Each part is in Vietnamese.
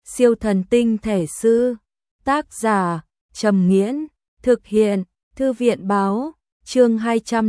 Siêu thần tinh thể sư. Tác giả Trầm Nghiễn. Thực hiện Thư viện báo. Chương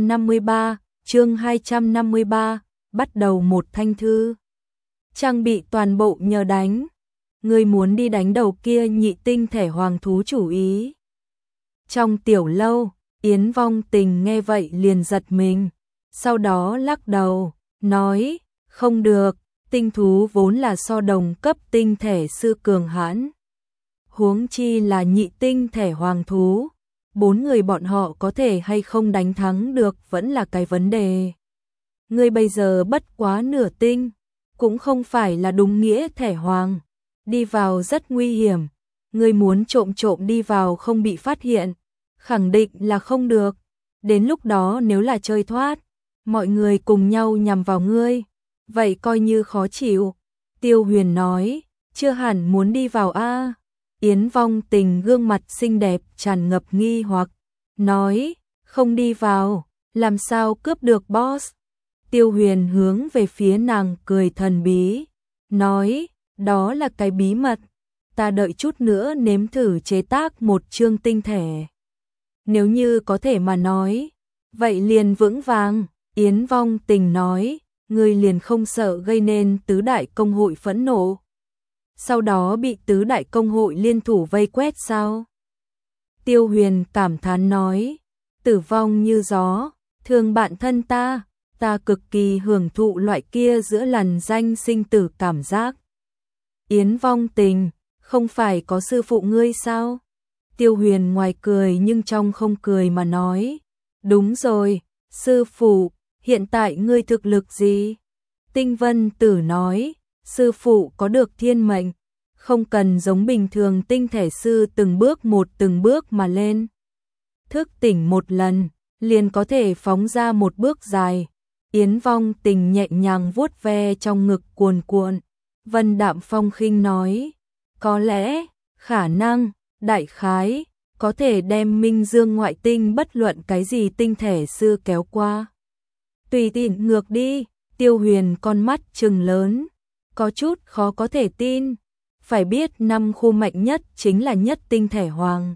253, bắt đầu một thanh thư. Trang bị toàn bộ nhờ đánh. Ngươi muốn đi đánh đầu kia nhị tinh thể hoàng thú chủ ý. Trong tiểu lâu, Yến Vong Tình nghe vậy liền giật mình, sau đó lắc đầu, nói, không được, tinh thú vốn là so đồng cấp tinh thể sư cường hãn. Huống chi là nhị tinh thể hoàng thú, 4 người bọn họ có thể hay không đánh thắng được vẫn là cái vấn đề. Ngươi bây giờ bất quá nửa tinh, cũng không phải là đúng nghĩa thể hoàng, đi vào rất nguy hiểm, ngươi muốn trộm trộm đi vào không bị phát hiện, khẳng định là không được, đến lúc đó nếu là chơi thoát, mọi người cùng nhau nhằm vào ngươi, vậy coi như khó chịu. Tiêu Huyền nói, chưa hẳn muốn đi vào a. Yến Vong Tình gương mặt xinh đẹp tràn ngập nghi hoặc, nói, không đi vào, làm sao cướp được boss? Tiêu Huyền hướng về phía nàng cười thần bí, nói, đó là cái bí mật, ta đợi chút nữa nếm thử chế tác một chương tinh thể. Nếu như có thể mà nói, vậy liền vững vàng. Yến Vong Tình nói, ngươi liền không sợ gây nên tứ đại công hội phẫn nộ, sau đó bị tứ đại công hội liên thủ vây quét sao? Tiêu Huyền cảm thán nói, tử vong như gió, thương bạn thân ta cực kỳ hưởng thụ loại kia giữa lằn danh sinh tử cảm giác. Yến Vong Tình, không phải có sư phụ ngươi sao? Tiêu Huyền ngoài cười nhưng trong không cười mà nói, đúng rồi, sư phụ, hiện tại ngươi thực lực gì? Tinh Vân Tử nói, sư phụ có được thiên mệnh, không cần giống bình thường tinh thể sư từng bước mà lên. Thức tỉnh một lần, liền có thể phóng ra một bước dài. Yến Vong Tình nhẹ nhàng vuốt ve trong ngực cuồn cuộn. Vân Đạm Phong khinh nói, có lẽ, khả năng, đại khái, có thể đem Minh Dương ngoại tinh bất luận cái gì tinh thể sư kéo qua. Tùy tiện ngược đi. Tiêu Huyền con mắt trừng lớn, có chút khó có thể tin. Phải biết 5 khu mạnh nhất chính là nhất tinh thể hoàng.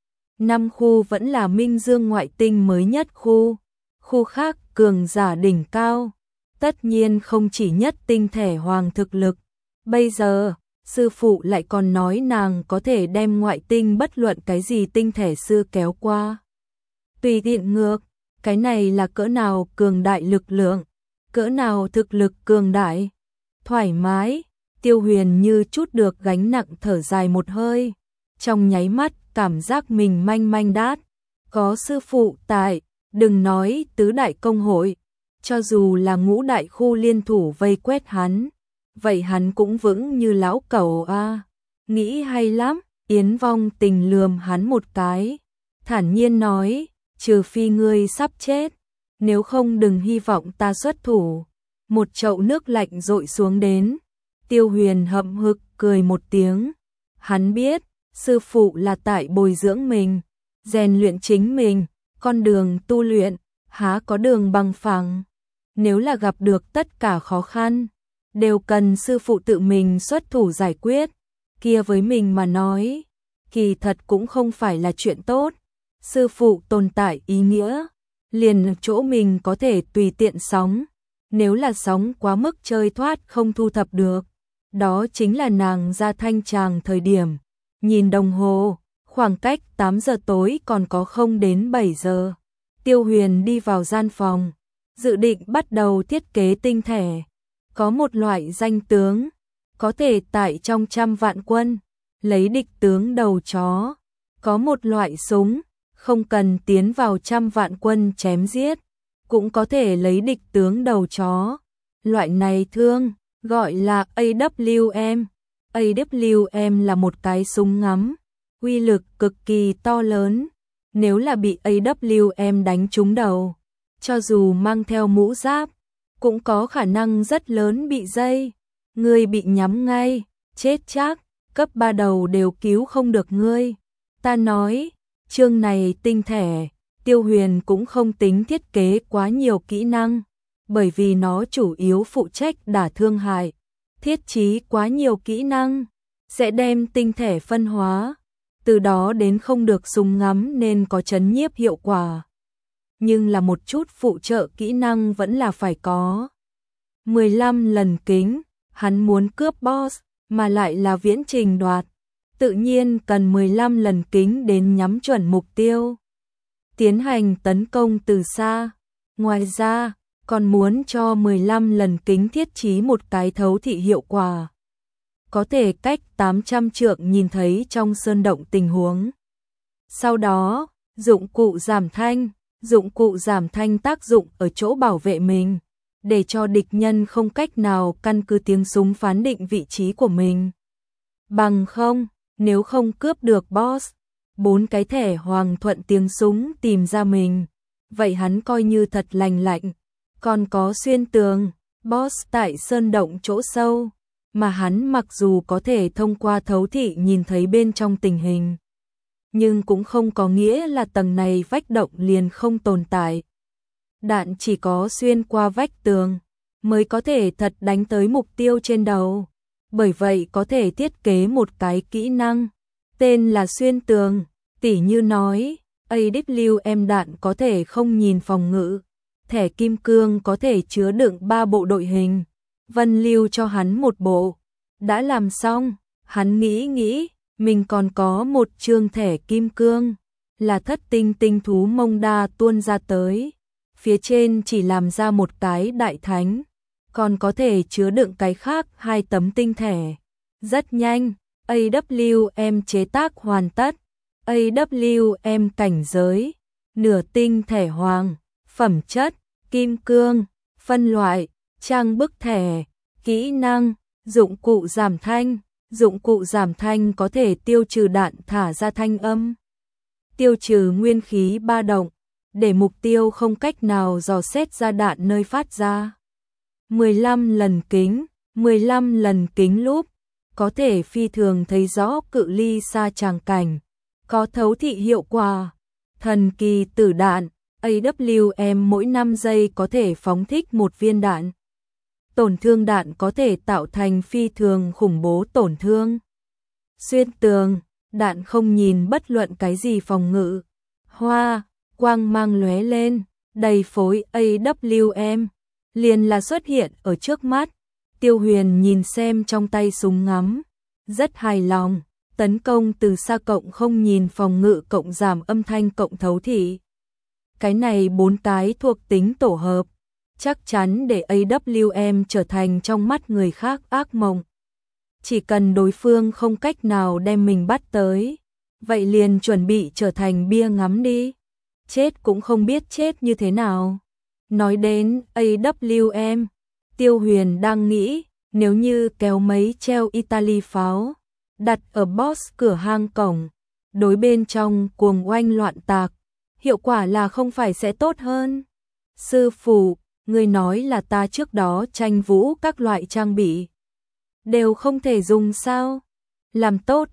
5 khu vẫn là Minh Dương ngoại tinh mới nhất khu. Khu khác cường giả đỉnh cao. Tất nhiên không chỉ nhất tinh thể hoàng thực lực. Bây giờ, sư phụ lại còn nói nàng có thể đem ngoại tinh bất luận cái gì tinh thể sư kéo qua. Tùy tiện ngược, cái này là cỡ nào cường đại lực lượng, cỡ nào thực lực cường đại. Thoải mái, Tiêu Huyền như chút được gánh nặng thở dài một hơi. Trong nháy mắt cảm giác mình manh manh đát. Có sư phụ tại, đừng nói tứ đại công hội, cho dù là ngũ đại khu liên thủ vây quét hắn, vậy hắn cũng vững như lão cẩu a. Nghĩ hay lắm. Yến Vong Tình lườm hắn một cái, thản nhiên nói, trừ phi ngươi sắp chết, nếu không đừng hy vọng ta xuất thủ. Một chậu nước lạnh dội xuống đến. Tiêu Huyền hậm hực cười một tiếng. Hắn biết, sư phụ là tại bồi dưỡng mình, rèn luyện chính mình, con đường tu luyện, há có đường bằng phẳng. Nếu là gặp được tất cả khó khăn, đều cần sư phụ tự mình xuất thủ giải quyết, kia với mình mà nói, kỳ thật cũng không phải là chuyện tốt. Sư phụ tồn tại ý nghĩa, liền chỗ mình có thể tùy tiện sóng. Nếu là sóng quá mức chơi thoát không thu thập được, đó chính là nàng ra thanh tràng thời điểm. Nhìn đồng hồ, khoảng cách 8 giờ tối còn có không đến 7 giờ. Tiêu Huyền đi vào gian phòng, dự định bắt đầu thiết kế tinh thể. Có một loại danh tướng, có thể tại trong 100 vạn quân, lấy địch tướng đầu chó. Có một loại súng, không cần tiến vào 100 vạn quân chém giết, cũng có thể lấy địch tướng đầu chó. Loại này thương, gọi là AWM. AWM là một cái súng ngắm, uy lực cực kỳ to lớn. Nếu là bị AWM đánh trúng đầu, cho dù mang theo mũ giáp, cũng có khả năng rất lớn bị dây. Ngươi bị nhắm ngay, chết chắc, cấp 3 đầu đều cứu không được ngươi. Ta nói, chương này tinh thể, Tiêu Huyền cũng không tính thiết kế quá nhiều kỹ năng, bởi vì nó chủ yếu phụ trách đả thương hại. Thiết trí quá nhiều kỹ năng sẽ đem tinh thể phân hóa, từ đó đến không được súng ngắm nên có chấn nhiếp hiệu quả. Nhưng là một chút phụ trợ kỹ năng vẫn là phải có. 15 lần kính, hắn muốn cướp boss, mà lại là viễn trình đoạt. Tự nhiên cần 15 lần kính đến nhắm chuẩn mục tiêu. Tiến hành tấn công từ xa. Ngoài ra, còn muốn cho 15 lần kính thiết trí một cái thấu thị hiệu quả. Có thể cách 800 trượng nhìn thấy trong sơn động tình huống. Sau đó, dụng cụ giảm thanh. Dụng cụ giảm thanh tác dụng ở chỗ bảo vệ mình, để cho địch nhân không cách nào căn cứ tiếng súng phán định vị trí của mình. Bằng không, nếu không cướp được boss, 4 cái thẻ hoàng thuận tiếng súng tìm ra mình, vậy hắn coi như thật lành lạnh. Còn có xuyên tường, boss tại sơn động chỗ sâu, mà hắn mặc dù có thể thông qua thấu thị nhìn thấy bên trong tình hình, nhưng cũng không có nghĩa là tầng này vách động liền không tồn tại. Đạn chỉ có xuyên qua vách tường mới có thể thật đánh tới mục tiêu trên đầu. Bởi vậy có thể thiết kế một cái kỹ năng tên là xuyên tường, tỉ như nói AWM đạn có thể không nhìn phòng ngự, thẻ kim cương có thể chứa đựng 3 bộ đội hình, Vân lưu cho hắn một bộ. Đã làm xong, hắn nghĩ mình còn có một chương thẻ kim cương, là thất tinh tinh thú mông đa tuôn ra tới. Phía trên chỉ làm ra một cái đại thánh, còn có thể chứa đựng cái khác 2 tấm tinh thẻ. Rất nhanh, AWM chế tác hoàn tất. AWM cảnh giới, nửa tinh thẻ hoàng, phẩm chất, kim cương, phân loại, trang bức thẻ, kỹ năng, dụng cụ giảm thanh. Dụng cụ giảm thanh có thể tiêu trừ đạn thả ra thanh âm, tiêu trừ nguyên khí ba động, để mục tiêu không cách nào dò xét ra đạn nơi phát ra. 15 lần kính, 15 lần kính lúp, có thể phi thường thấy rõ cự ly xa tràng cảnh, có thấu thị hiệu quả. Thần kỳ tử đạn, AWM mỗi 5 giây có thể phóng thích một viên đạn. Tổn thương đạn có thể tạo thành phi thường khủng bố tổn thương. Xuyên tường, đạn không nhìn bất luận cái gì phòng ngự. Hoa, quang mang lóe lên, đầy phối AWM, liền là xuất hiện ở trước mắt. Tiêu Huyền nhìn xem trong tay súng ngắm, rất hài lòng. Tấn công từ xa cộng không nhìn phòng ngự cộng giảm âm thanh cộng thấu thị. Cái này 4 cái thuộc tính tổ hợp, chắc chắn để AWM trở thành trong mắt người khác ác mộng. Chỉ cần đối phương không cách nào đem mình bắt tới, vậy liền chuẩn bị trở thành bia ngắm đi. Chết cũng không biết chết như thế nào. Nói đến AWM, Tiêu Huyền đang nghĩ, nếu như kéo mấy treo Italy pháo, đặt ở boss cửa hang cổng, đối bên trong cuồng oanh loạn tạc, hiệu quả là không phải sẽ tốt hơn. Sư phụ, người nói là ta trước đó tranh vũ các loại trang bị đều không thể dùng sao? Làm tốt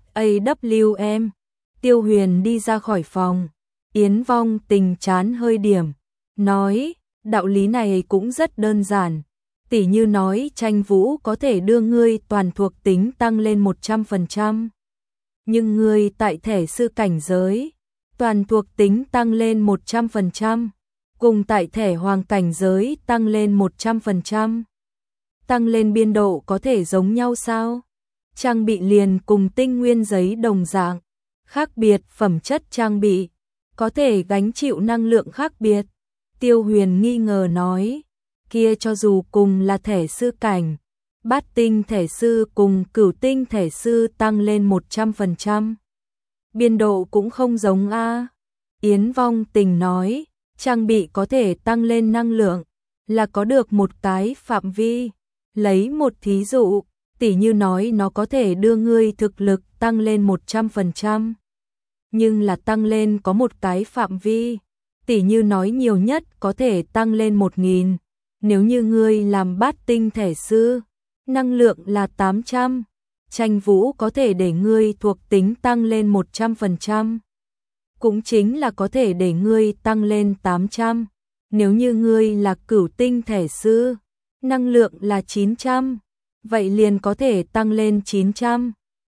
AWM. Tiêu Huyền đi ra khỏi phòng, Yến Vong Tình chán hơi điểm, nói, đạo lý này cũng rất đơn giản. Tỉ như nói tranh vũ có thể đưa ngươi toàn thuộc tính tăng lên 100%. Nhưng ngươi tại thể sư cảnh giới, toàn thuộc tính tăng lên 100%, cùng tại thể hoàng cảnh giới tăng lên 100%. Tăng lên biên độ có thể giống nhau sao? Trang bị liền cùng tinh nguyên giấy đồng dạng, khác biệt phẩm chất trang bị, có thể gánh chịu năng lượng khác biệt. Tiêu Huyền nghi ngờ nói, kia cho dù cùng là thể sư cảnh, bát tinh thể sư cùng cửu tinh thể sư tăng lên 100%. Biên độ cũng không giống a. Yến Vong Tình nói, trang bị có thể tăng lên năng lượng, là có được một cái phạm vi. Lấy một thí dụ, tỉ như nói nó có thể đưa ngươi thực lực tăng lên 100%. Nhưng là tăng lên có một cái phạm vi, tỉ như nói nhiều nhất có thể tăng lên 1000. Nếu như ngươi làm bát tinh thể sư, năng lượng là 800, tranh vũ có thể để ngươi thuộc tính tăng lên 100%. Cũng chính là có thể để ngươi tăng lên 800. Nếu như ngươi là cửu tinh thể sư, năng lượng là 900, vậy liền có thể tăng lên 900.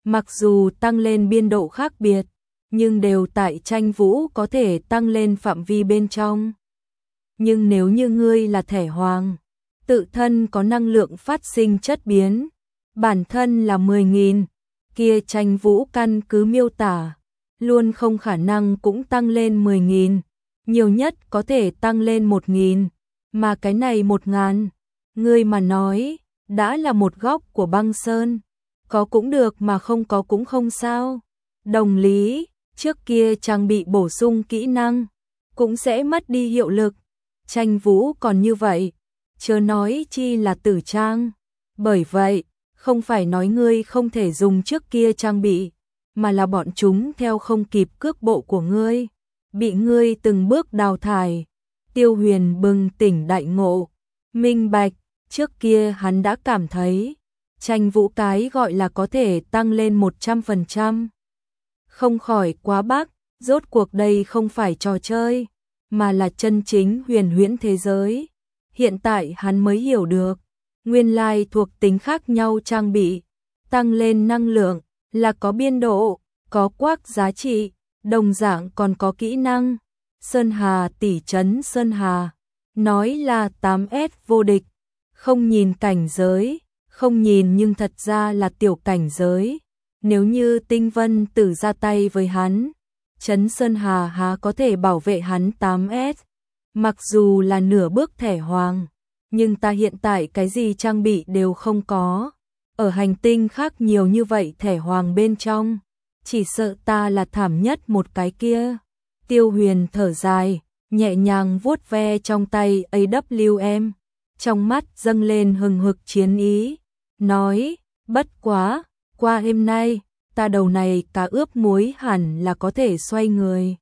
Mặc dù tăng lên biên độ khác biệt, nhưng đều tại tranh vũ có thể tăng lên phạm vi bên trong. Nhưng nếu như ngươi là thẻ hoàng, tự thân có năng lượng phát sinh chất biến, bản thân là 10.000, kia tranh vũ căn cứ miêu tả, luôn không khả năng cũng tăng lên 10.000, nhiều nhất có thể tăng lên 1.000, mà cái này 1.000, ngươi mà nói, đã là một góc của băng sơn, có cũng được mà không có cũng không sao. Đồng lý, trước kia trang bị bổ sung kỹ năng, cũng sẽ mất đi hiệu lực, tranh vũ còn như vậy, chớ nói chi là tử trang. Bởi vậy, không phải nói ngươi không thể dùng trước kia trang bị, mà là bọn chúng theo không kịp cước bộ của ngươi, bị ngươi từng bước đào thải. Tiêu Huyền bừng tỉnh đại ngộ, minh bạch, trước kia hắn đã cảm thấy, tranh vũ cái gọi là có thể tăng lên 100%. Không khỏi quá bắc, rốt cuộc đây không phải trò chơi, mà là chân chính huyền huyễn thế giới. Hiện tại hắn mới hiểu được, nguyên lai thuộc tính khác nhau trang bị, tăng lên năng lượng, là có biên độ, có quắc giá trị, đồng dạng còn có kỹ năng. Sơn Hà tỷ trấn Sơn Hà, nói là 8S vô địch, không nhìn cảnh giới, không nhìn nhưng thật ra là tiểu cảnh giới. Nếu như Tinh Vân Tử ra tay với hắn, trấn Sơn Hà há có thể bảo vệ hắn 8S. Mặc dù là nửa bước thẻ hoàng, nhưng ta hiện tại cái gì trang bị đều không có. Ở hành tinh khác nhiều như vậy thẻ hoàng bên trong, chỉ sợ ta là thảm nhất một cái kia. Tiêu Huyền thở dài, nhẹ nhàng vuốt ve trong tay AWM, trong mắt dâng lên hừng hực chiến ý, nói, bất quá, qua hôm nay, ta đầu này cá ướp muối hẳn là có thể xoay người.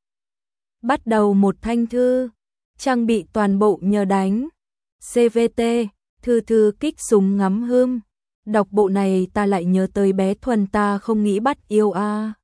Bắt đầu một thanh thư, trang bị toàn bộ nhờ đánh. CVT, thư kích súng ngắm hươm. Đọc bộ này ta lại nhớ tới bé Thuần ta không nghĩ bắt yêu a.